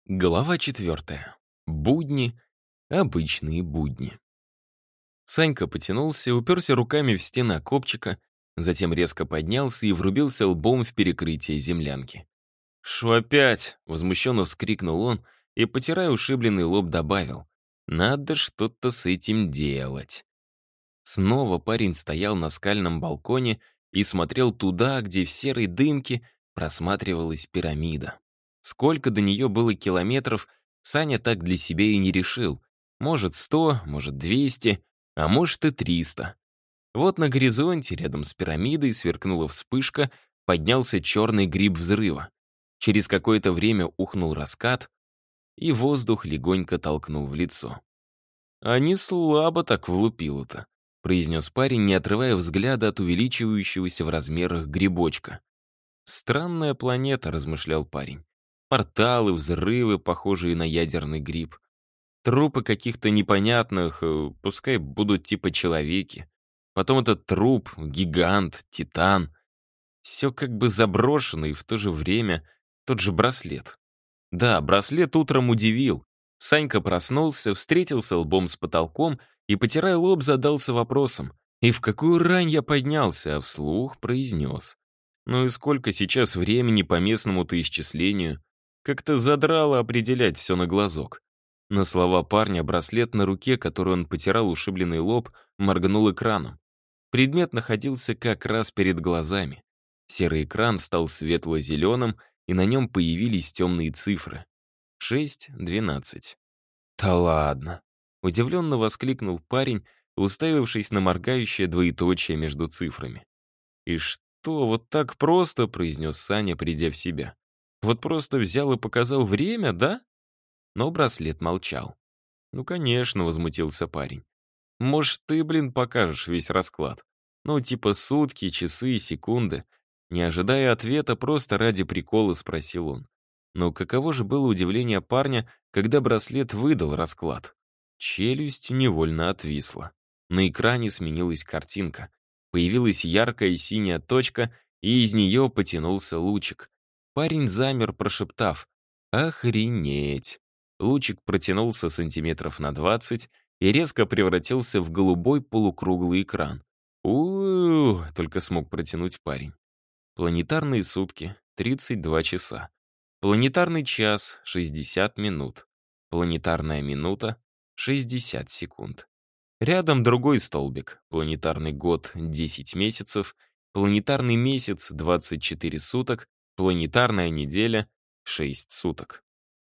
Глава 4. Будни. Обычные будни. Санька потянулся, уперся руками в стены окопчика, затем резко поднялся и врубился лбом в перекрытие землянки. «Шо опять?» — возмущенно вскрикнул он и, потирая ушибленный лоб, добавил. «Надо что-то с этим делать». Снова парень стоял на скальном балконе и смотрел туда, где в серой дымке просматривалась пирамида. Сколько до нее было километров, Саня так для себя и не решил. Может, 100, может, 200, а может и 300. Вот на горизонте, рядом с пирамидой, сверкнула вспышка, поднялся черный гриб взрыва. Через какое-то время ухнул раскат, и воздух легонько толкнул в лицо. «А не слабо так влупило-то», — произнес парень, не отрывая взгляда от увеличивающегося в размерах грибочка. «Странная планета», — размышлял парень. Порталы, взрывы, похожие на ядерный гриб. Трупы каких-то непонятных, пускай будут типа человеки. Потом этот труп, гигант, титан. Все как бы заброшено, и в то же время тот же браслет. Да, браслет утром удивил. Санька проснулся, встретился лбом с потолком и, потирая лоб, задался вопросом. И в какую рань я поднялся, а вслух произнес. Ну и сколько сейчас времени по местному-то исчислению? Как-то задрало определять все на глазок. На слова парня браслет на руке, который он потирал ушибленный лоб, моргнул экраном. Предмет находился как раз перед глазами. Серый экран стал светло-зеленым, и на нем появились темные цифры. 6:12. «Да ладно!» — удивленно воскликнул парень, уставившись на моргающее двоеточие между цифрами. «И что, вот так просто?» — произнес Саня, придя в себя. «Вот просто взял и показал время, да?» Но браслет молчал. «Ну, конечно», — возмутился парень. «Может, ты, покажешь весь расклад? Ну, типа сутки, часы, секунды». Не ожидая ответа, просто ради прикола спросил он. Но каково же было удивление парня, когда браслет выдал расклад? Челюсть невольно отвисла. На экране сменилась картинка. Появилась яркая синяя точка, и из нее потянулся лучик. Парень замер, прошептав: «Охренеть!». Лучик протянулся сантиметров на 20 и резко превратился в голубой полукруглый экран. Только смог протянуть парень. Планетарные сутки — 32 часа. Планетарный час — 60 минут. Планетарная минута — 60 секунд. Рядом другой столбик. Планетарный год — 10 месяцев. Планетарный месяц — 24 суток. Планетарная неделя — 6 суток.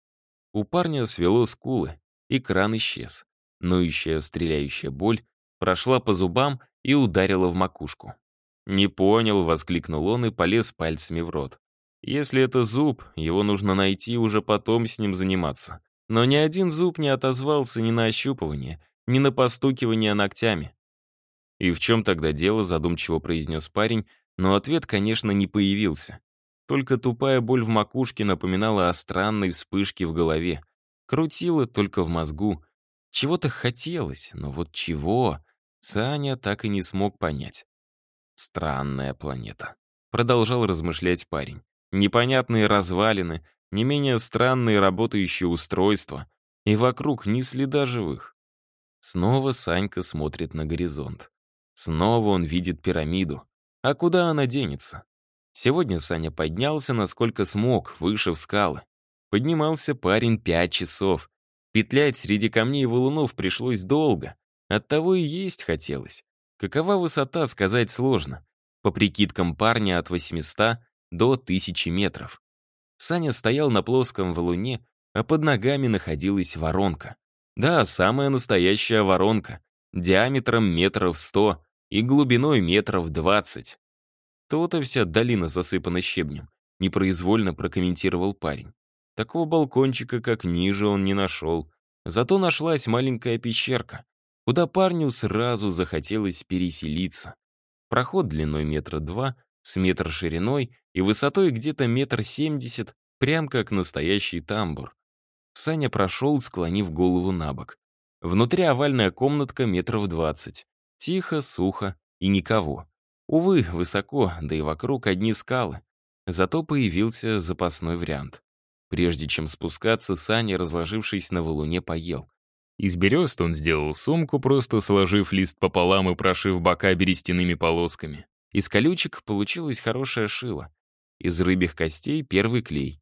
У парня свело скулы, экран исчез. Ноющая, стреляющая боль прошла по зубам и ударила в макушку. «Не понял», — воскликнул он и полез пальцами в рот. «Если это зуб, его нужно найти и уже потом с ним заниматься». Но ни один зуб не отозвался ни на ощупывание, ни на постукивание ногтями. «И в чем тогда дело?» — задумчиво произнес парень, но ответ, конечно, не появился. Только тупая боль в макушке напоминала о странной вспышке в голове. Крутила только в мозгу. Чего-то хотелось, но вот чего, Саня так и не смог понять. «Странная планета», — продолжал размышлять парень. «Непонятные развалины, не менее странные работающие устройства, и вокруг ни следа живых». Снова Санька смотрит на горизонт. Снова он видит пирамиду. А куда она денется? Сегодня Саня поднялся, насколько смог, выше в скалы. Поднимался парень 5 часов. Петлять среди камней и валунов пришлось долго. Оттого и есть хотелось. Какова высота, сказать сложно. По прикидкам парня от 800 до 1000 метров. Саня стоял на плоском валуне, а под ногами находилась воронка. Да, самая настоящая воронка. Диаметром метров 100 и глубиной метров 20. То-то вся долина засыпана щебнем, непроизвольно прокомментировал парень. Такого балкончика, как ниже, он не нашел. Зато нашлась маленькая пещерка, куда парню сразу захотелось переселиться. Проход длиной метра 2, с метр шириной и высотой где-то 1,70 м, прям как настоящий тамбур. Саня прошел, склонив голову на бок. Внутри овальная комнатка метров 20. Тихо, сухо и никого. Увы, высоко, да и вокруг одни скалы. Зато появился запасной вариант. Прежде чем спускаться, Саня, разложившись на валуне, поел. Из берест он сделал сумку, просто сложив лист пополам и прошив бока берестяными полосками. Из колючек получилась хорошая шила. Из рыбьих костей первый клей.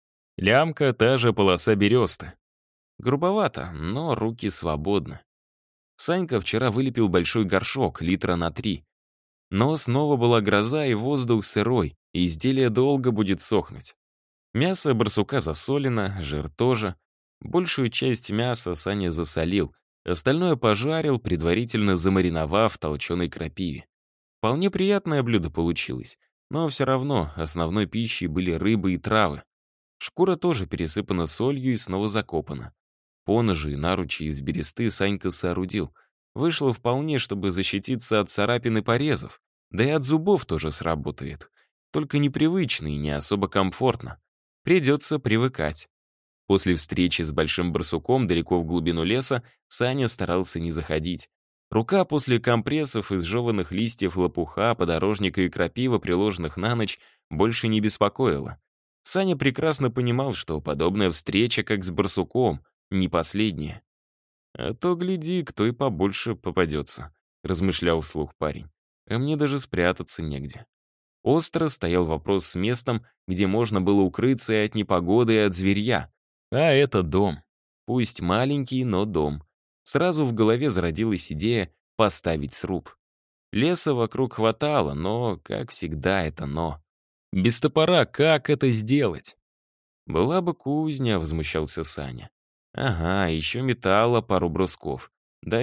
Лямка — та же полоса бересты. Грубовато, но руки свободны. Санька вчера вылепил большой горшок, литра на 3. Но снова была гроза и воздух сырой, и изделие долго будет сохнуть. Мясо барсука засолено, жир тоже. Большую часть мяса Саня засолил, остальное пожарил, предварительно замариновав в толченой крапиве. Вполне приятное блюдо получилось, но все равно основной пищей были рыбы и травы. Шкура тоже пересыпана солью и снова закопана. Поножи и наручи из бересты Санька соорудил. Вышло вполне, чтобы защититься от царапин и порезов. Да и от зубов тоже сработает. Только непривычно и не особо комфортно. Придется привыкать. После встречи с большим барсуком далеко в глубину леса Саня старался не заходить. Рука после компрессов из жеванных листьев лопуха, подорожника и крапива, приложенных на ночь, больше не беспокоила. Саня прекрасно понимал, что подобная встреча, как с барсуком, не последняя. «А то, гляди, кто и побольше попадется», — размышлял вслух парень. «А мне даже спрятаться негде». Остро стоял вопрос с местом, где можно было укрыться и от непогоды, и от зверья. А это дом. Пусть маленький, но дом. Сразу в голове зародилась идея поставить сруб. Леса вокруг хватало, но, как всегда, это но. Без топора как это сделать? «Была бы кузня», — возмущался Саня. «Ага, еще металла пару брусков. Да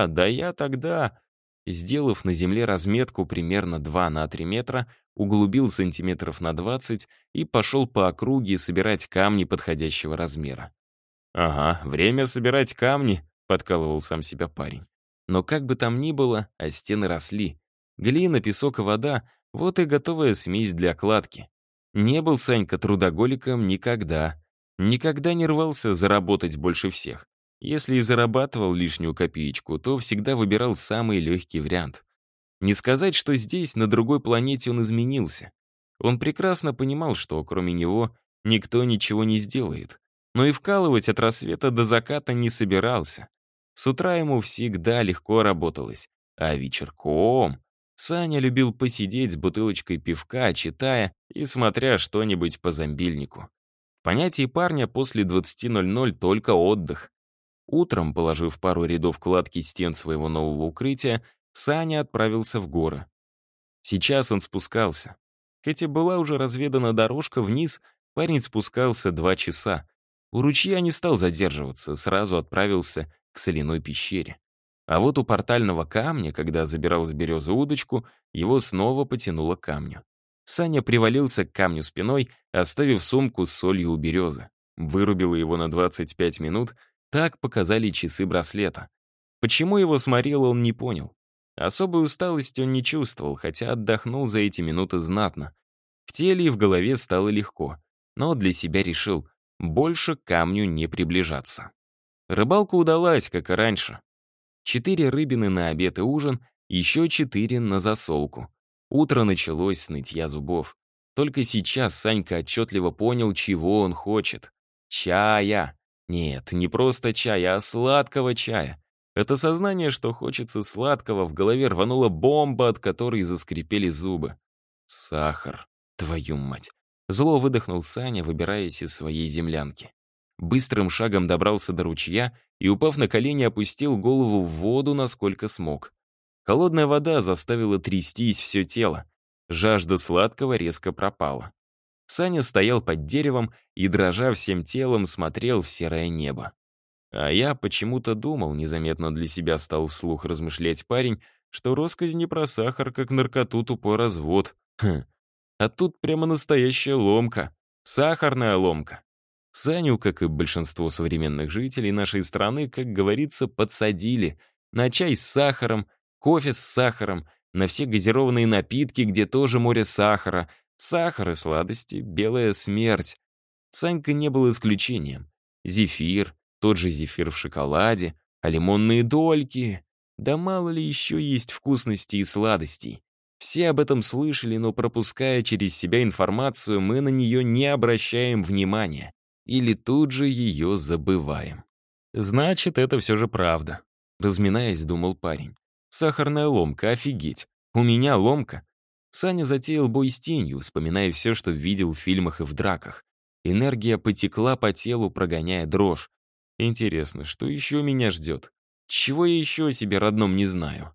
я тогда...» Сделав на земле разметку примерно 2 на 3 метра, углубил сантиметров на 20 и пошел по округе собирать камни подходящего размера. «Ага, время собирать камни», — подкалывал сам себя парень. Но как бы там ни было, а стены росли. Глина, песок и вода — вот и готовая смесь для кладки. Не был Санька трудоголиком никогда. Никогда не рвался заработать больше всех. Если и зарабатывал лишнюю копеечку, то всегда выбирал самый легкий вариант. Не сказать, что здесь, на другой планете, он изменился. Он прекрасно понимал, что кроме него никто ничего не сделает. Но и вкалывать от рассвета до заката не собирался. С утра ему всегда легко работалось. А вечерком Саня любил посидеть с бутылочкой пивка, читая и смотря что-нибудь по зомбильнику. В понятии парня после 20:00 только отдых. Утром, положив пару рядов кладки стен своего нового укрытия, Саня отправился в горы. Сейчас он спускался. Хотя была уже разведана дорожка вниз, парень спускался 2 часа. У ручья не стал задерживаться, сразу отправился к соляной пещере. А вот у портального камня, когда забирал с березы удочку, его снова потянуло к камню. Саня привалился к камню спиной, оставив сумку с солью у березы. Вырубила его на 25 минут, так показали часы браслета. Почему его сморило, он не понял. Особой усталости он не чувствовал, хотя отдохнул за эти минуты знатно. В теле и в голове стало легко, но для себя решил больше к камню не приближаться. Рыбалка удалась, как и раньше. 4 рыбины на обед и ужин, еще 4 на засолку. Утро началось с нытья зубов. Только сейчас Санька отчетливо понял, чего он хочет. Чая. Нет, не просто чая, а сладкого чая. Это сознание, что хочется сладкого, в голове рванула бомба, от которой заскрипели зубы. Сахар, твою мать. Зло выдохнул Саня, выбираясь из своей землянки. Быстрым шагом добрался до ручья и, упав на колени, опустил голову в воду, насколько смог. Холодная вода заставила трястись все тело. Жажда сладкого резко пропала. Саня стоял под деревом и, дрожа всем телом, смотрел в серое небо. А я почему-то думал, незаметно для себя стал вслух размышлять парень, что россказни про сахар как наркоту тупой развод. А тут прямо настоящая ломка. Сахарная ломка. Саню, как и большинство современных жителей нашей страны, как говорится, подсадили. На чай с сахаром, кофе с сахаром, на все газированные напитки, где тоже море сахара. Сахар и сладости — белая смерть. Санька не был исключением. Зефир, тот же зефир в шоколаде, а лимонные дольки. Да мало ли еще есть вкусностей и сладостей. Все об этом слышали, но пропуская через себя информацию, мы на нее не обращаем внимания. или тут же ее забываем. Значит, это все же правда. Разминаясь, думал парень. Сахарная ломка, офигеть. У меня ломка. Саня затеял бой с тенью, вспоминая все, что видел в фильмах и в драках. Энергия потекла по телу, прогоняя дрожь. Интересно, что еще меня ждет? Чего я еще о себе родном не знаю?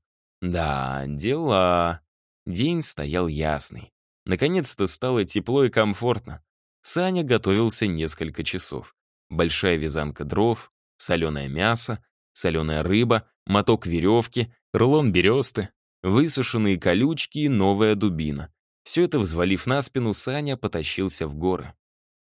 Да, дела. День стоял ясный. Наконец-то стало тепло и комфортно. Саня готовился несколько часов. Большая вязанка дров, соленое мясо, соленая рыба, моток веревки, рулон бересты, высушенные колючки и новая дубина. Все это взвалив на спину, Саня потащился в горы.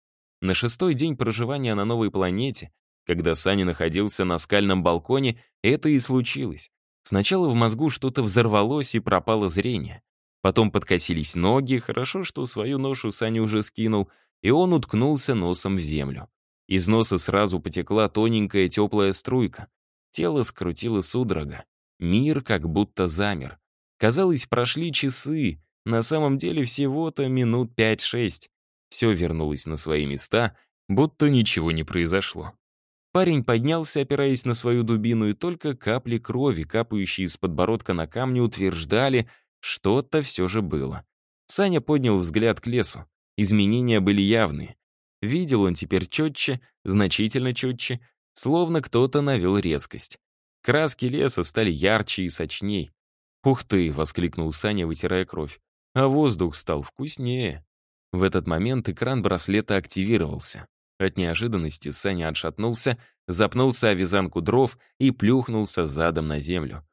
На 6-й день проживания на новой планете, когда Саня находился на скальном балконе, это и случилось. Сначала в мозгу что-то взорвалось и пропало зрение. Потом подкосились ноги, хорошо, что свою ношу Саня уже скинул, и он уткнулся носом в землю. Из носа сразу потекла тоненькая теплая струйка. Тело скрутило судорога. Мир как будто замер. Казалось, прошли часы, на самом деле всего-то минут 5-6. Все вернулось на свои места, будто ничего не произошло. Парень поднялся, опираясь на свою дубину, и только капли крови, капающие из подбородка на камни, утверждали, что-то все же было. Саня поднял взгляд к лесу. Изменения были явные. Видел он теперь четче, значительно четче, словно кто-то навел резкость. Краски леса стали ярче и сочней. «Ух ты!» — воскликнул Саня, вытирая кровь. «А воздух стал вкуснее». В этот момент экран браслета активировался. От неожиданности Саня отшатнулся, запнулся о вязанку дров и плюхнулся задом на землю.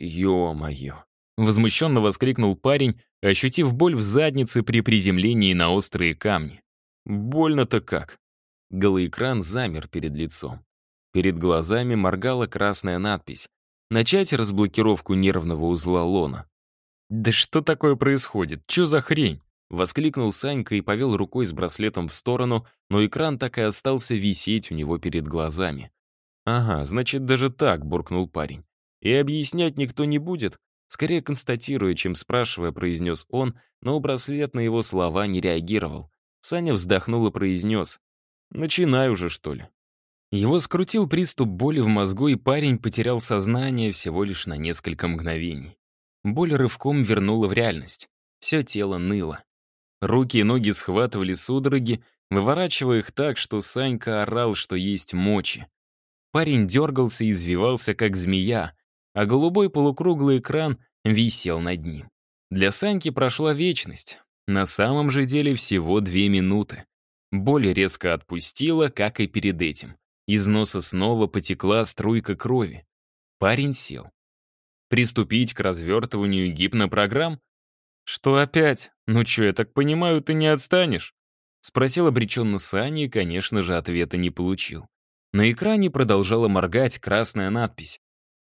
«Ё-моё!» — возмущенно воскликнул парень, ощутив боль в заднице при приземлении на острые камни. «Больно-то как!» Голоэкран замер перед лицом. Перед глазами моргала красная надпись «Начать разблокировку нервного узла лона». «Да что такое происходит? Чё за хрень?» — воскликнул Санька и повел рукой с браслетом в сторону, но экран так и остался висеть у него перед глазами. «Ага, значит, даже так», — буркнул парень. «И объяснять никто не будет?» Скорее констатируя, чем спрашивая, произнес он, но браслет на его слова не реагировал. Саня вздохнул и произнес: «Начинай уже, что ли». Его скрутил приступ боли в мозгу, и парень потерял сознание всего лишь на несколько мгновений. Боль рывком вернула в реальность. Все тело ныло. Руки и ноги схватывали судороги, выворачивая их так, что Санька орал, что есть мочи. Парень дергался и извивался, как змея, а голубой полукруглый экран висел над ним. Для Саньки прошла вечность. На самом же деле всего 2 минуты. Боль резко отпустила, как и перед этим. Из носа снова потекла струйка крови. Парень сел. Приступить к развертыванию гипнопрограмм? «Что опять? Ну чё, я так понимаю, ты не отстанешь?» Спросил обреченно Саня и, конечно же, ответа не получил. На экране продолжала моргать красная надпись.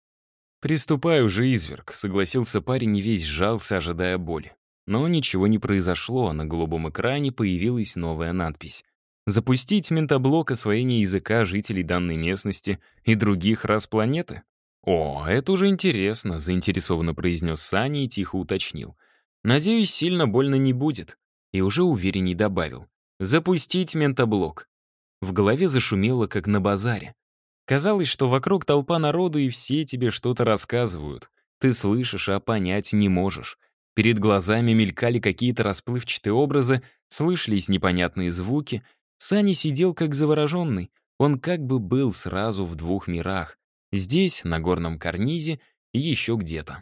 «Приступай уже, изверг», — согласился парень и весь сжался, ожидая боли. Но ничего не произошло, а на голубом экране появилась новая надпись. «Запустить ментоблок освоения языка жителей данной местности и других рас планеты?» «О, это уже интересно», — заинтересованно произнес Саня и тихо уточнил. «Надеюсь, сильно больно не будет». И уже уверенней добавил. «Запустить ментоблок». В голове зашумело, как на базаре. Казалось, что вокруг толпа народу, и все тебе что-то рассказывают. Ты слышишь, а понять не можешь. Перед глазами мелькали какие-то расплывчатые образы, слышались непонятные звуки. Саня сидел как завороженный. Он как бы был сразу в 2 мирах. Здесь, на горном карнизе, и еще где-то.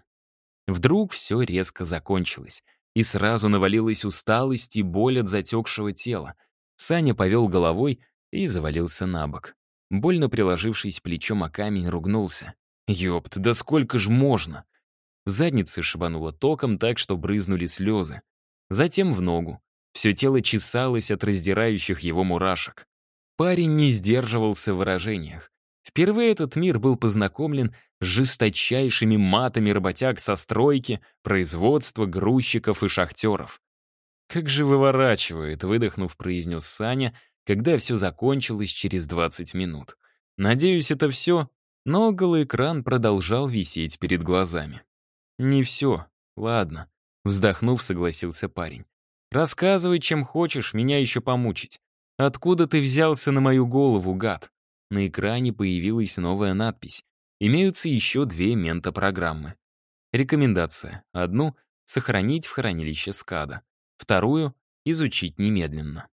Вдруг все резко закончилось. И сразу навалилась усталость и боль от затекшего тела. Саня повел головой и завалился на бок. Больно приложившись плечом о камень, ругнулся. «Ёпт, да сколько ж можно?» В заднице шибануло током так, что брызнули слезы. Затем в ногу. Все тело чесалось от раздирающих его мурашек. Парень не сдерживался в выражениях. Впервые этот мир был познакомлен с жесточайшими матами работяг со стройки, производства, грузчиков и шахтеров. «Как же выворачивает», — выдохнув, произнес Саня, когда все закончилось через 20 минут. «Надеюсь, это все?» Но голоэкран продолжал висеть перед глазами. «Не все. Ладно», — вздохнув, согласился парень. «Рассказывай, чем хочешь, меня еще помучить. «Откуда ты взялся на мою голову, гад?» На экране появилась новая надпись. Имеются еще 2 ментопрограммы. Рекомендация. Одну — сохранить в хранилище скада. Вторую — изучить немедленно.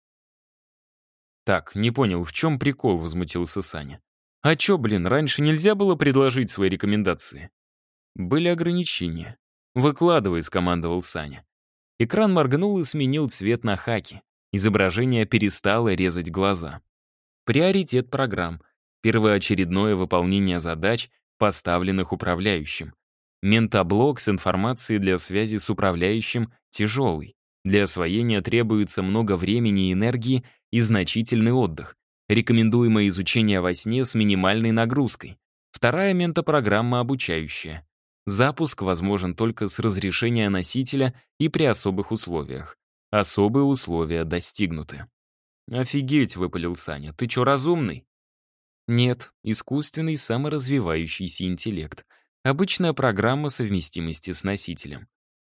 «Так, не понял, в чем прикол?» — возмутился Саня. «А чё, блин, раньше нельзя было предложить свои рекомендации?» «Были ограничения». «Выкладывай», — скомандовал Саня. Экран моргнул и сменил цвет на хаки. Изображение перестало резать глаза. Приоритет программ. Первоочередное выполнение задач, поставленных управляющим. Ментоблок с информацией для связи с управляющим тяжелый. Для освоения требуется много времени и энергии и значительный отдых. Рекомендуемое изучение во сне с минимальной нагрузкой. Вторая ментопрограмма обучающая. Запуск возможен только с разрешения носителя и при особых условиях. Особые условия достигнуты. «Офигеть», — выпалил Саня, — «ты чё, разумный?» Нет, искусственный саморазвивающийся интеллект. Обычная программа совместимости с носителем.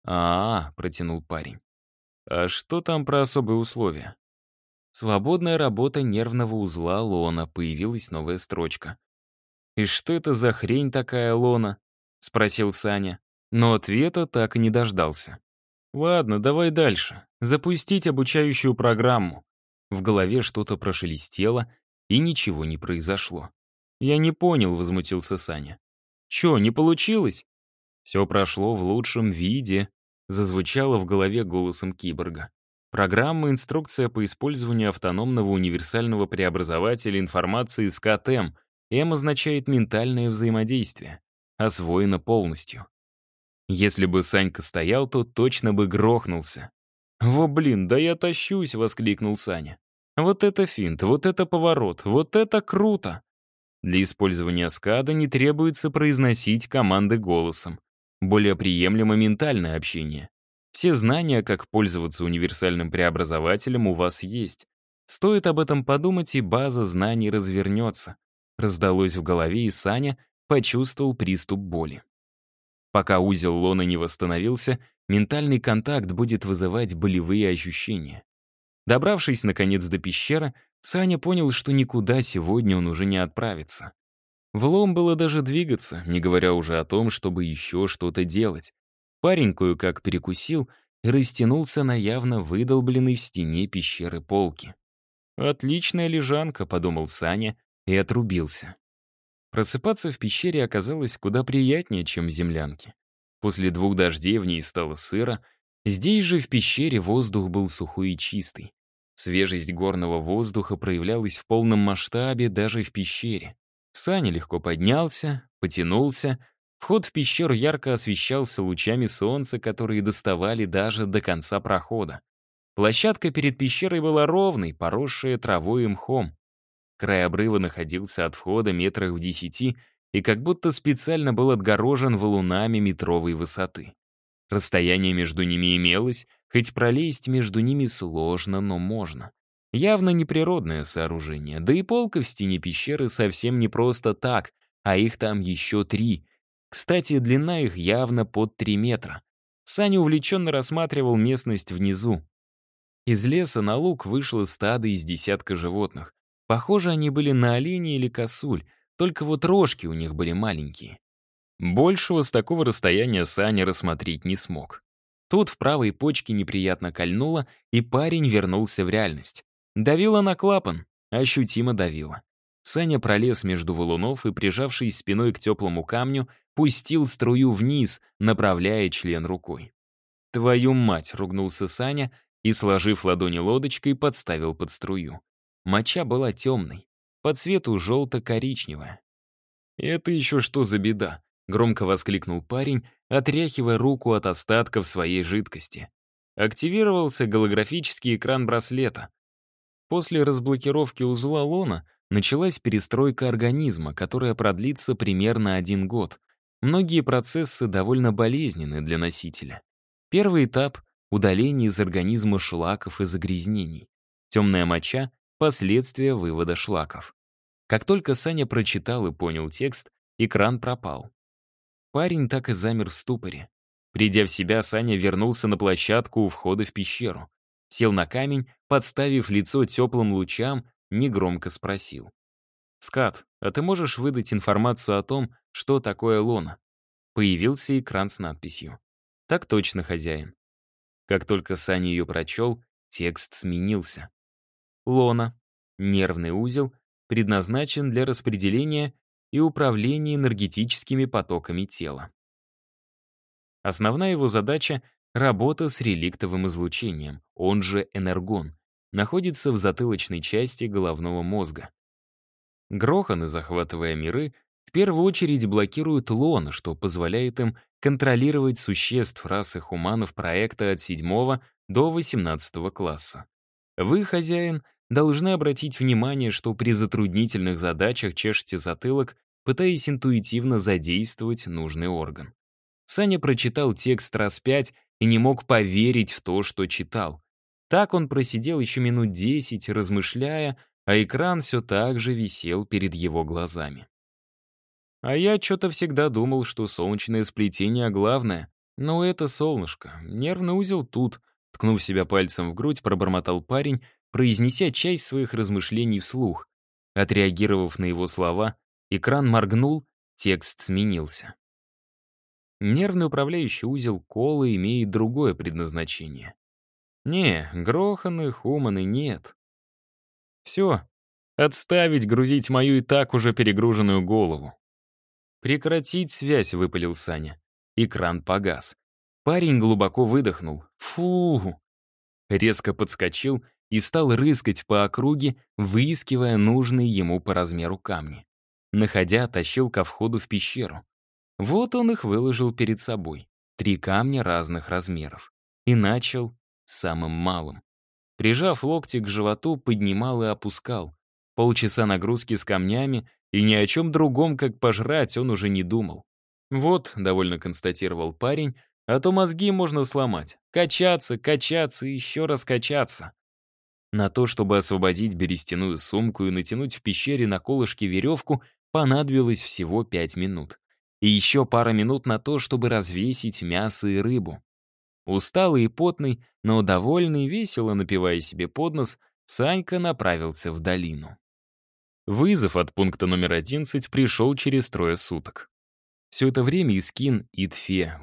Протянул парень. «А что там про особые условия?» «Свободная работа нервного узла Лона», появилась новая строчка. «И что это за хрень такая, Лона?» — спросил Саня. Но ответа так и не дождался. «Ладно, давай дальше. Запустить обучающую программу». В голове что-то прошелестело, и ничего не произошло. «Я не понял», — возмутился Саня. «Чё, не получилось?» «Все прошло в лучшем виде», — зазвучало в голове голосом киборга. Программа «Инструкция по использованию автономного универсального преобразователя информации с КТМ». М означает «ментальное взаимодействие». Освоено полностью. Если бы Санька стоял, то точно бы грохнулся. «Во блин, да я тащусь!» — воскликнул Саня. «Вот это финт, вот это поворот, вот это круто!» Для использования скада не требуется произносить команды голосом. Более приемлемо ментальное общение. Все знания, как пользоваться универсальным преобразователем, у вас есть. Стоит об этом подумать, и база знаний развернется. Раздалось в голове, и Саня почувствовал приступ боли. Пока узел Лона не восстановился, ментальный контакт будет вызывать болевые ощущения. Добравшись, наконец, до пещеры, Саня понял, что никуда сегодня он уже не отправится. Влом было даже двигаться, не говоря уже о том, чтобы еще что-то делать. Парень кое-как перекусил и растянулся на явно выдолбленной в стене пещеры полке. «Отличная лежанка», — подумал Саня и отрубился. Просыпаться в пещере оказалось куда приятнее, чем в землянке. После 2 дождей в ней стало сыро. Здесь же в пещере воздух был сухой и чистый. Свежесть горного воздуха проявлялась в полном масштабе даже в пещере. Саня легко поднялся, потянулся. Вход в пещеру ярко освещался лучами солнца, которые доставали даже до конца прохода. Площадка перед пещерой была ровной, поросшая травой и мхом. Край обрыва находился от входа метрах в 10 и как будто специально был отгорожен валунами метровой высоты. Расстояние между ними имелось, хоть пролезть между ними сложно, но можно. Явно неприродное сооружение, да и полка в стене пещеры совсем не просто так, а их там еще 3. Кстати, длина их явно под 3 метра. Саня увлеченно рассматривал местность внизу. Из леса на луг вышло стадо из десятка животных. Похоже, они были на оленя или косуль, только вот рожки у них были маленькие. Большего с такого расстояния Саня рассмотреть не смог. Тут в правой почке неприятно кольнуло, и парень вернулся в реальность. Давило на клапан, ощутимо давило. Саня пролез между валунов и, прижавшись спиной к теплому камню, пустил струю вниз, направляя член рукой. «Твою мать!» — ругнулся Саня и, сложив ладони лодочкой, подставил под струю. Моча была темной, по цвету желто-коричневая. «Это еще что за беда?» — громко воскликнул парень, отряхивая руку от остатков своей жидкости. Активировался голографический экран браслета. После разблокировки узла Лона началась перестройка организма, которая продлится примерно 1 год. Многие процессы довольно болезненны для носителя. Первый этап — удаление из организма шлаков и загрязнений. Темная моча — последствия вывода шлаков. Как только Саня прочитал и понял текст, экран пропал. Парень так и замер в ступоре. Придя в себя, Саня вернулся на площадку у входа в пещеру. Сел на камень, подставив лицо теплым лучам, негромко спросил. «Скат, а ты можешь выдать информацию о том, что такое лона?» Появился экран с надписью. «Так точно, хозяин». Как только Саня ее прочел, текст сменился. Лона. Нервный узел предназначен для распределения и управления энергетическими потоками тела. Основная его задача — работа с реликтовым излучением, он же энергон, находится в затылочной части головного мозга. Гроханы, захватывая миры, в первую очередь блокируют лон, что позволяет им контролировать существ расы хуманов проекта от 7 до 18 класса. Вы, хозяин, должны обратить внимание, что при затруднительных задачах чешете затылок, пытаясь интуитивно задействовать нужный орган. Саня прочитал текст раз 5 и не мог поверить в то, что читал. Так он просидел еще минут 10, размышляя, а экран все так же висел перед его глазами. А я что-то всегда думал, что солнечное сплетение главное. Но это солнышко, нервный узел тут. Ткнув себя пальцем в грудь, пробормотал парень, произнеся часть своих размышлений вслух. Отреагировав на его слова, экран моргнул, текст сменился. Нервный управляющий узел Колы имеет другое предназначение. Не, гроханы, хуманы нет. Все, отставить грузить мою и так уже перегруженную голову. «Прекратить связь», — выпалил Саня. Экран погас. Парень глубоко выдохнул. Фу! Резко подскочил и стал рыскать по округе, выискивая нужные ему по размеру камни. Находя, тащил ко входу в пещеру. Вот он их выложил перед собой. 3 камня разных размеров. И начал с самым малым. Прижав локти к животу, поднимал и опускал. Полчаса нагрузки с камнями, и ни о чем другом, как пожрать, он уже не думал. «Вот», — довольно констатировал парень, «а то мозги можно сломать. Качаться, качаться и еще раз качаться». На то, чтобы освободить берестяную сумку и натянуть в пещере на колышке веревку, понадобилось всего 5 минут. И еще пара минут на то, чтобы развесить мясо и рыбу. Усталый и потный, но довольный, весело напивая себе под нос, Санька направился в долину. Вызов от пункта номер 11 пришел через 3 суток. Все это время Искин ИТФЕ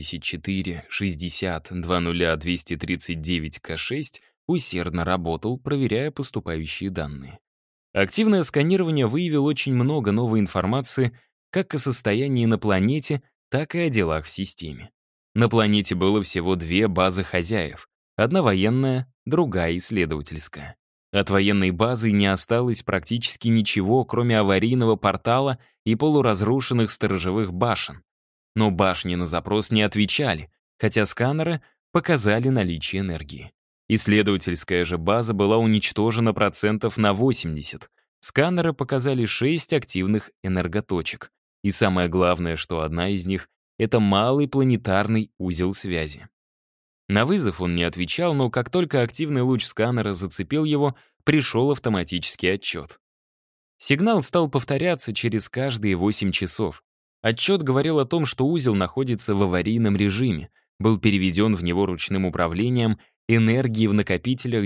84-60-20-239К6 усердно работал, проверяя поступающие данные. Активное сканирование выявило очень много новой информации как о состоянии на планете, так и о делах в системе. На планете было всего 2 базы хозяев. Одна военная, другая исследовательская. От военной базы не осталось практически ничего, кроме аварийного портала и полуразрушенных сторожевых башен. Но башни на запрос не отвечали, хотя сканеры показали наличие энергии. Исследовательская же база была уничтожена процентов на 80. Сканеры показали 6 активных энерготочек. И самое главное, что одна из них — это малый планетарный узел связи. На вызов он не отвечал, но как только активный луч сканера зацепил его, пришел автоматический отчет. Сигнал стал повторяться через каждые 8 часов. Отчет говорил о том, что узел находится в аварийном режиме, был переведен в него ручным управлением, энергии в накопителях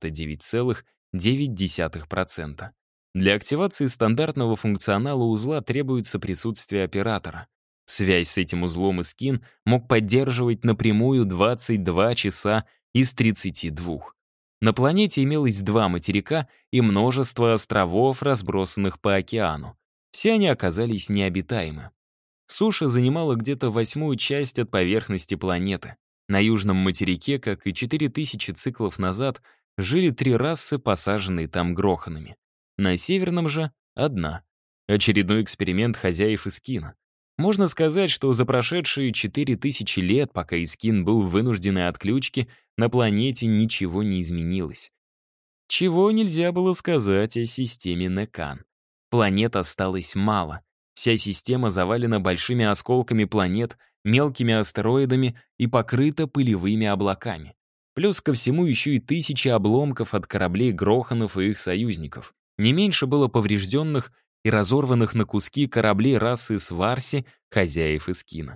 99,9%. Для активации стандартного функционала узла требуется присутствие оператора. Связь с этим узлом Искин мог поддерживать напрямую 22 часа из 32. На планете имелось 2 материка и множество островов, разбросанных по океану. Все они оказались необитаемы. Суша занимала где-то 1/8 часть от поверхности планеты. На южном материке, как и 4000 циклов назад, жили 3 расы, посаженные там гроханами. На северном же — 1. Очередной эксперимент хозяев Искина. Можно сказать, что за прошедшие 4000 лет, пока Искин был в вынужденной отключке, на планете ничего не изменилось. Чего нельзя было сказать о системе Некан. Планет осталось мало. Вся система завалена большими осколками планет, мелкими астероидами и покрыта пылевыми облаками. Плюс ко всему еще и 1000 обломков от кораблей Гроханов и их союзников. Не меньше было поврежденных и разорванных на куски кораблей расы Сварси, хозяев Искина.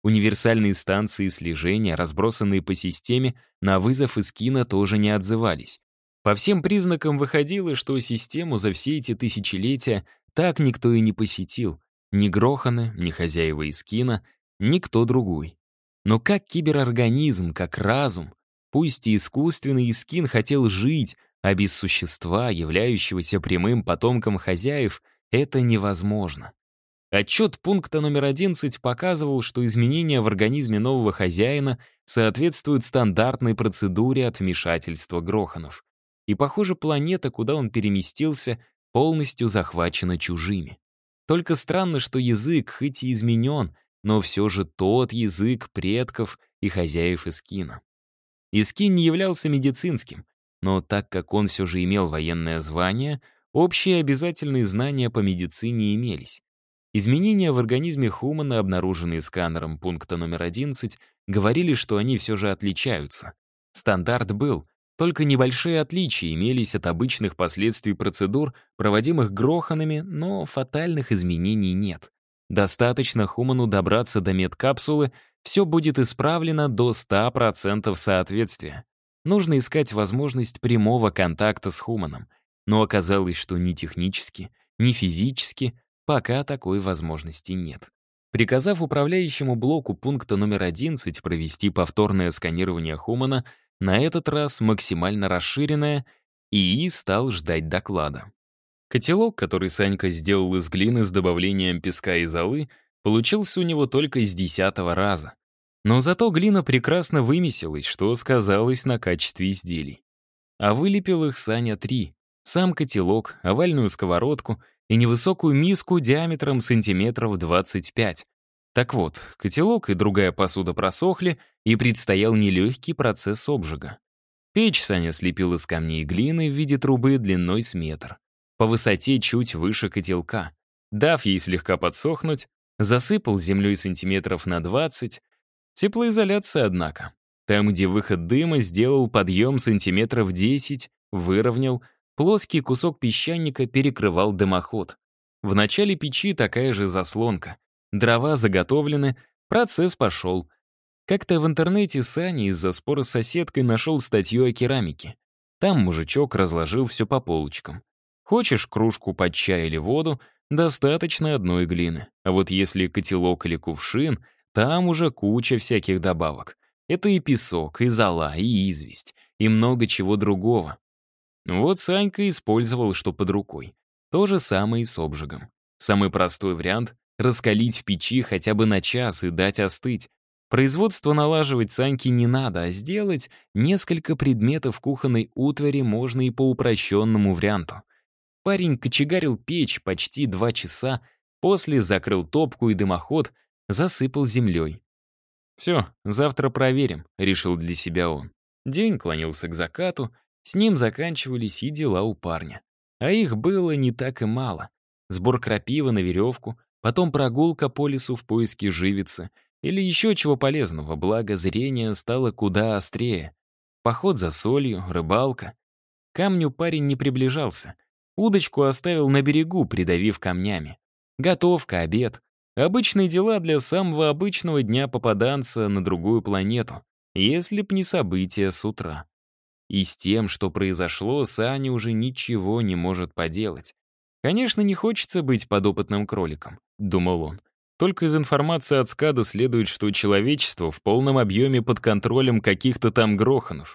Универсальные станции слежения, разбросанные по системе, на вызов Искина тоже не отзывались. По всем признакам выходило, что систему за все эти тысячелетия так никто и не посетил. Ни Гроханы, ни хозяева Искина, никто другой. Но как киберорганизм, как разум, пусть и искусственный Искин хотел жить, а без существа, являющегося прямым потомком хозяев, это невозможно. Отчет пункта номер 11 показывал, что изменения в организме нового хозяина соответствуют стандартной процедуре от вмешательства Гроханов. И, похоже, планета, куда он переместился, полностью захвачена чужими. Только странно, что язык, хоть и изменен, но все же тот язык предков и хозяев Искина. Искин не являлся медицинским, но так как он все же имел военное звание, общие обязательные знания по медицине имелись. Изменения в организме Хумана, обнаруженные сканером пункта номер 11, говорили, что они все же отличаются. Стандарт был, только небольшие отличия имелись от обычных последствий процедур, проводимых Гроханами, но фатальных изменений нет. Достаточно Хуману добраться до медкапсулы, все будет исправлено до 100% соответствия. Нужно искать возможность прямого контакта с Хуманом, но оказалось, что ни технически, ни физически пока такой возможности нет. Приказав управляющему блоку пункта номер 11 провести повторное сканирование Хумана, на этот раз максимально расширенное, ИИ стал ждать доклада. Котелок, который Санька сделал из глины с добавлением песка и золы, получился у него только с 10-го раза. Но зато глина прекрасно вымесилась, что сказалось на качестве изделий. А вылепил их Саня 3. Сам котелок, овальную сковородку и невысокую миску диаметром сантиметров 25. Так вот, котелок и другая посуда просохли, и предстоял нелегкий процесс обжига. Печь Саня слепил из камней и глины в виде трубы длиной с метр. По высоте чуть выше котелка. Дав ей слегка подсохнуть, засыпал землей сантиметров на 20. Теплоизоляция, однако. Там, где выход дыма, сделал подъем сантиметров 10, выровнял, плоский кусок песчаника перекрывал дымоход. В начале печи такая же заслонка. Дрова заготовлены, процесс пошел. Как-то в интернете Саня из-за спора с соседкой нашел статью о керамике. Там мужичок разложил все по полочкам. Хочешь кружку под чай или воду, достаточно одной глины. А вот если котелок или кувшин, там уже куча всяких добавок. Это и песок, и зола, и известь, и много чего другого. Вот Санька использовал, что под рукой. То же самое и с обжигом. Самый простой вариант — раскалить в печи хотя бы на час и дать остыть. Производство налаживать Саньке не надо, а сделать несколько предметов кухонной утвари можно и по упрощенному варианту. Парень кочегарил печь почти 2 часа, после закрыл топку и дымоход, засыпал землей. «Все, завтра проверим», — решил для себя он. День клонился к закату, с ним заканчивались и дела у парня. А их было не так и мало. Сбор крапивы на веревку, потом прогулка по лесу в поиске живицы или еще чего полезного, благо зрение стало куда острее. Поход за солью, рыбалка. К камню парень не приближался. Удочку оставил на берегу, придавив камнями. Готовка, обед. Обычные дела для самого обычного дня попаданца на другую планету, если б не события с утра. И с тем, что произошло, Саня уже ничего не может поделать. «Конечно, не хочется быть подопытным кроликом», — думал он. Только из информации от СКАДа следует, что человечество в полном объеме под контролем каких-то там Гроханов.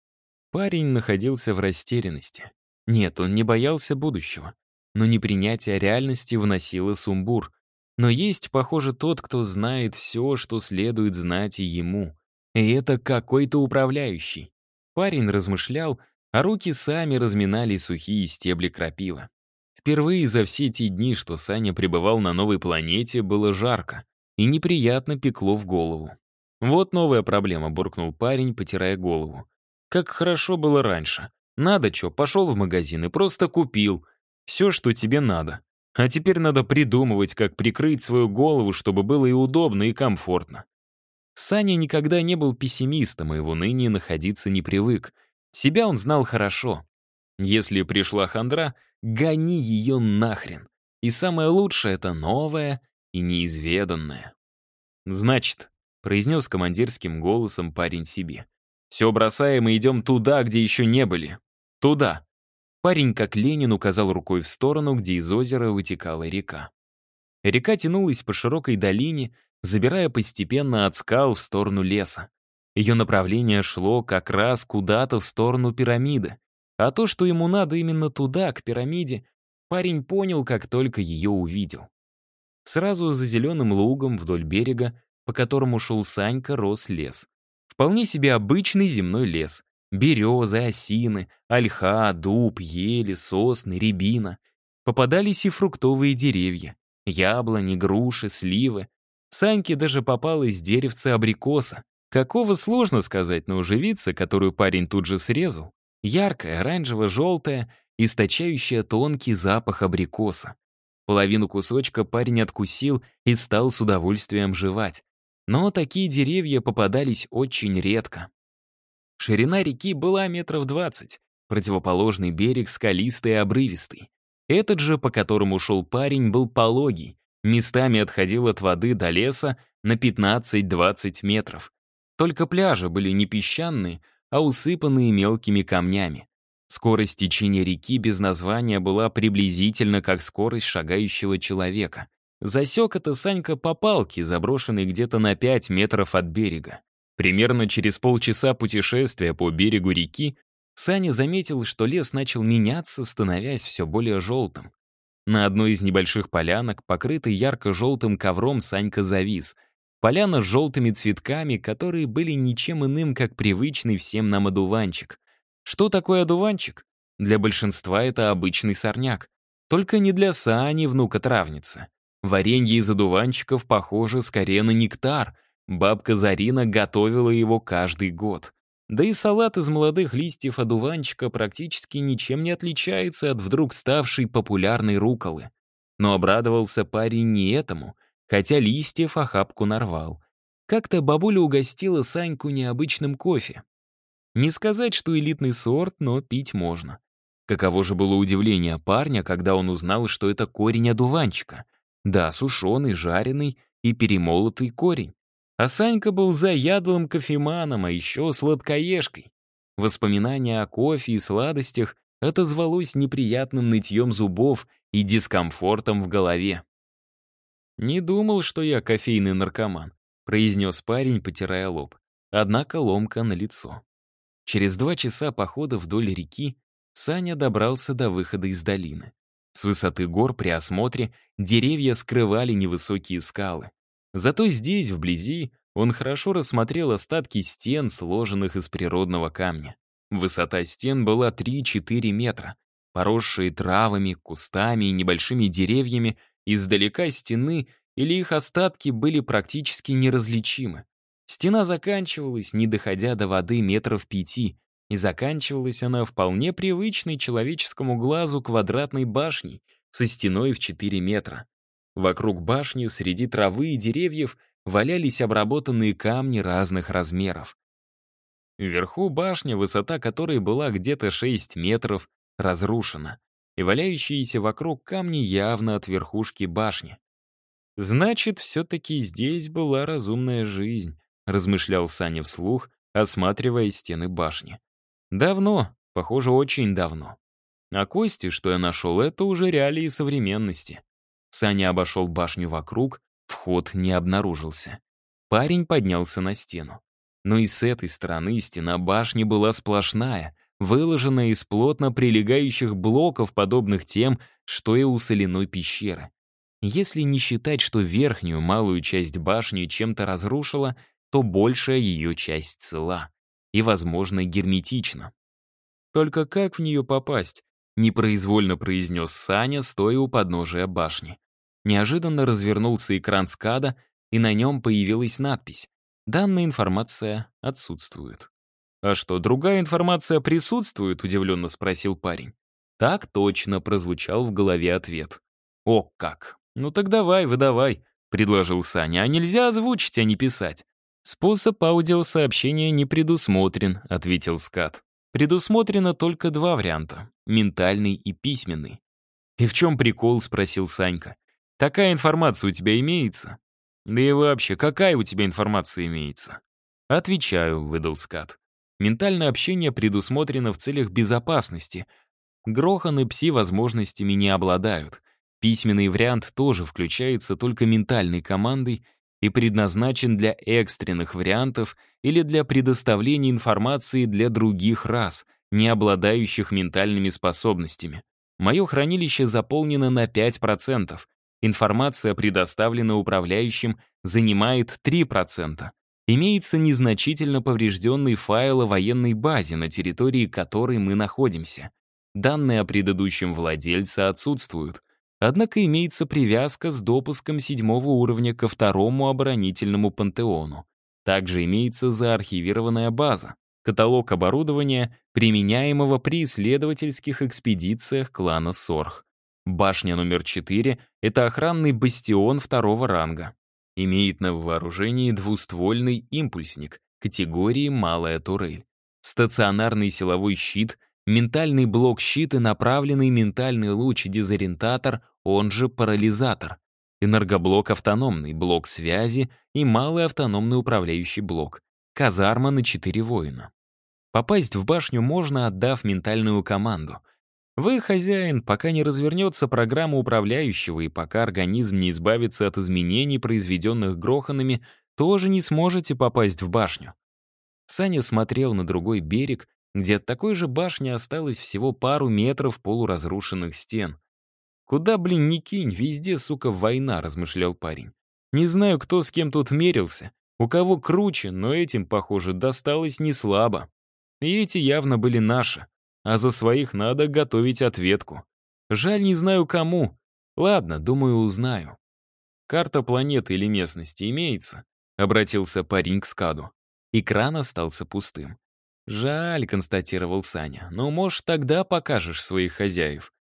Парень находился в растерянности. Нет, он не боялся будущего. Но непринятие реальности вносило сумбур. Но есть, похоже, тот, кто знает все, что следует знать и ему. И это какой-то управляющий. Парень размышлял, а руки сами разминали сухие стебли крапивы. Впервые за все эти дни, что Саня пребывал на новой планете, было жарко и неприятно пекло в голову. «Вот новая проблема», — буркнул парень, потирая голову. «Как хорошо было раньше. Надо чё, пошел в магазин и просто купил. Все, что тебе надо. А теперь надо придумывать, как прикрыть свою голову, чтобы было и удобно, и комфортно». Саня никогда не был пессимистом, и в унынии находиться не привык. Себя он знал хорошо. Если пришла хандра, гони ее нахрен. И самое лучшее — это новое и неизведанное. «Значит», — произнес командирским голосом парень себе, «все бросаем и идем туда, где еще не были. Туда». Парень, как Ленин, указал рукой в сторону, где из озера вытекала река. Река тянулась по широкой долине, забирая постепенно от скал в сторону леса. Ее направление шло как раз куда-то в сторону пирамиды. А то, что ему надо именно туда, к пирамиде, парень понял, как только ее увидел. Сразу за зеленым лугом вдоль берега, по которому шел Санька, рос лес. Вполне себе обычный земной лес. Березы, осины, ольха, дуб, ели, сосны, рябина. Попадались и фруктовые деревья. Яблони, груши, сливы. Саньке даже попалось деревце абрикоса. Какого сложно сказать, но живица, которую парень тут же срезал, яркая, оранжево-желтая, источающая тонкий запах абрикоса. Половину кусочка парень откусил и стал с удовольствием жевать. Но такие деревья попадались очень редко. Ширина реки была метров 20, противоположный берег скалистый и обрывистый. Этот же, по которому шел парень, был пологий, местами отходил от воды до леса на 15-20 метров. Только пляжи были не песчаные, а усыпанные мелкими камнями. Скорость течения реки без названия была приблизительно как скорость шагающего человека. Засек это Санька по палке, заброшенной где-то на 5 метров от берега. Примерно через полчаса путешествия по берегу реки Саня заметил, что лес начал меняться, становясь все более желтым. На одной из небольших полянок, покрытой ярко-желтым ковром, Санька завис. Поляна с желтыми цветками, которые были ничем иным, как привычный всем нам одуванчик. Что такое одуванчик? Для большинства это обычный сорняк. Только не для Сани, внука травницы. Варенье из одуванчиков похоже скорее на нектар. Бабка Зарина готовила его каждый год. Да и салат из молодых листьев одуванчика практически ничем не отличается от вдруг ставшей популярной рукколы. Но обрадовался парень не этому, хотя листьев охапку нарвал. Как-то бабуля угостила Саньку необычным кофе. Не сказать, что элитный сорт, но пить можно. Каково же было удивление парня, когда он узнал, что это корень одуванчика. Да, сушеный, жареный и перемолотый корень. А Санька был заядлым кофеманом, а еще сладкоежкой. Воспоминание о кофе и сладостях отозвалось неприятным нытьем зубов и дискомфортом в голове. «Не думал, что я кофейный наркоман», — произнес парень, потирая лоб. Однако ломка на лицо. Через 2 часа похода вдоль реки Саня добрался до выхода из долины. С высоты гор при осмотре деревья скрывали невысокие скалы. Зато здесь, вблизи, он хорошо рассмотрел остатки стен, сложенных из природного камня. Высота стен была 3-4 метра. Поросшие травами, кустами и небольшими деревьями, издалека стены или их остатки были практически неразличимы. Стена заканчивалась, не доходя до воды метров 5, и заканчивалась она вполне привычной человеческому глазу квадратной башней со стеной в 4 метра. Вокруг башни, среди травы и деревьев, валялись обработанные камни разных размеров. Вверху башня, высота которой была где-то 6 метров, разрушена, и валяющиеся вокруг камни явно от верхушки башни. «Значит, все-таки здесь была разумная жизнь», — размышлял Саня вслух, осматривая стены башни. «Давно, похоже, очень давно. А кости, что я нашел, это уже реалии современности». Саня обошел башню вокруг, вход не обнаружился. Парень поднялся на стену. Но и с этой стороны стена башни была сплошная, выложенная из плотно прилегающих блоков, подобных тем, что и у соляной пещеры. Если не считать, что верхнюю малую часть башни чем-то разрушила, то большая ее часть цела и, возможно, герметична. «Только как в нее попасть?» — непроизвольно произнес Саня, стоя у подножия башни. Неожиданно развернулся экран скада, и на нем появилась надпись: «Данная информация отсутствует». «А что, другая информация присутствует?» — удивленно спросил парень. «Так точно», — прозвучал в голове ответ. «О, как! Ну так давай, выдавай», — предложил Саня. «А нельзя озвучить, а не писать?» «Способ аудиосообщения не предусмотрен», — ответил скат. «Предусмотрено только 2 варианта — ментальный и письменный». «И в чем прикол?» — спросил Санька. «Такая информация у тебя имеется?» Да и вообще, какая у тебя информация имеется? Отвечаю, выдал скат. Ментальное общение предусмотрено в целях безопасности. Грохан и Пси возможностями не обладают. Письменный вариант тоже включается только ментальной командой и предназначен для экстренных вариантов или для предоставления информации для других рас, не обладающих ментальными способностями. Мое хранилище заполнено на 5%. Информация, предоставленная управляющим, занимает 3%. Имеется незначительно поврежденный файл о военной базе, на территории которой мы находимся. Данные о предыдущем владельце отсутствуют. Однако имеется привязка с допуском 7-го уровня ко 2-му оборонительному пантеону. Также имеется заархивированная база, каталог оборудования, применяемого при исследовательских экспедициях клана Сорх. Башня номер 4 — это охранный бастион 2-го ранга. Имеет на вооружении двуствольный импульсник категории «Малая турель». Стационарный силовой щит, ментальный блок-щит и направленный ментальный луч-дезориентатор, он же парализатор. Энергоблок автономный, блок связи и малый автономный управляющий блок. Казарма на 4 воина. Попасть в башню можно, отдав ментальную команду. Вы, хозяин, пока не развернется программа управляющего и пока организм не избавится от изменений, произведенных Гроханами, тоже не сможете попасть в башню. Саня смотрел на другой берег, где от такой же башни осталось всего пару метров полуразрушенных стен. «Куда, блин, ни кинь, везде, сука, война», — размышлял парень. «Не знаю, кто с кем тут мерился, у кого круче, но этим, похоже, досталось не слабо. И эти явно были наши, а за своих надо готовить ответку. Жаль, не знаю кому. Ладно, думаю, узнаю». «Карта планеты или местности имеется?» — обратился парень к скаду. Экран остался пустым. «Жаль», — констатировал Саня, — «но, может, тогда покажешь своих хозяев».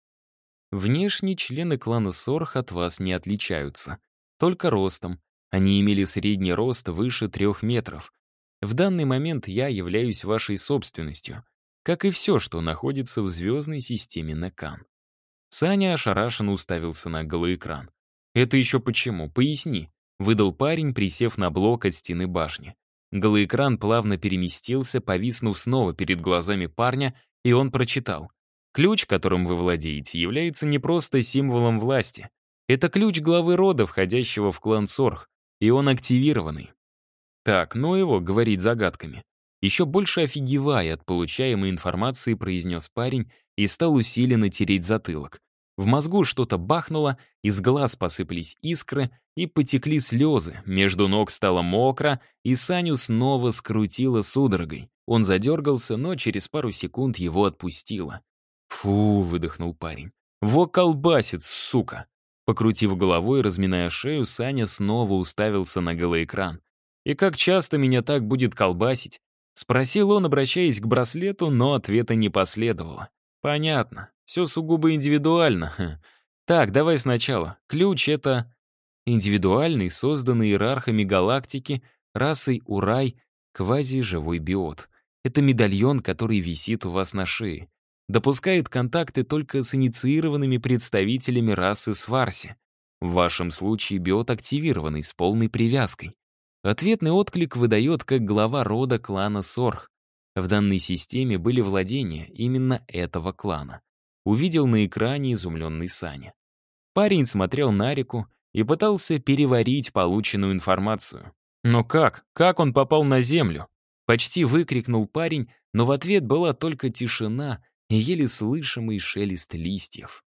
Внешне члены клана Сорх от вас не отличаются. Только ростом. Они имели средний рост выше 3 метров. В данный момент я являюсь вашей собственностью, как и все, что находится в звездной системе Некан. Саня ошарашенно уставился на голоэкран. «Это еще почему? Поясни», — выдал парень, присев на блок от стены башни. Голоэкран плавно переместился, повиснув снова перед глазами парня, и он прочитал. Ключ, которым вы владеете, является не просто символом власти. Это ключ главы рода, входящего в клан Сорх, и он активированный. Так, ну его, говорить загадками. Еще больше офигевая от получаемой информации, произнес парень и стал усиленно тереть затылок. В мозгу что-то бахнуло, из глаз посыпались искры и потекли слезы, между ног стало мокро, и Саню снова скрутило судорогой. Он задергался, но через пару секунд его отпустило. «Фу», — выдохнул парень. «Во колбасит, сука!» Покрутив головой, разминая шею, Саня снова уставился на голоэкран. «И как часто меня так будет колбасить?» — спросил он, обращаясь к браслету, но ответа не последовало. «Понятно. Все сугубо индивидуально. Хм. Так, давай сначала. Ключ — это индивидуальный, созданный иерархами галактики, расой Урай, квазиживой биот. Это медальон, который висит у вас на шее. Допускает контакты только с инициированными представителями расы Сварси. В вашем случае биот активированный, с полной привязкой. Ответный отклик выдает как глава рода клана Сорх. В данной системе были владения именно этого клана. Увидел на экране изумленный Саня. Парень смотрел на реку и пытался переварить полученную информацию. «Но как? Как он попал на Землю?» Почти выкрикнул парень, но в ответ была только тишина и еле слышимый шелест листьев.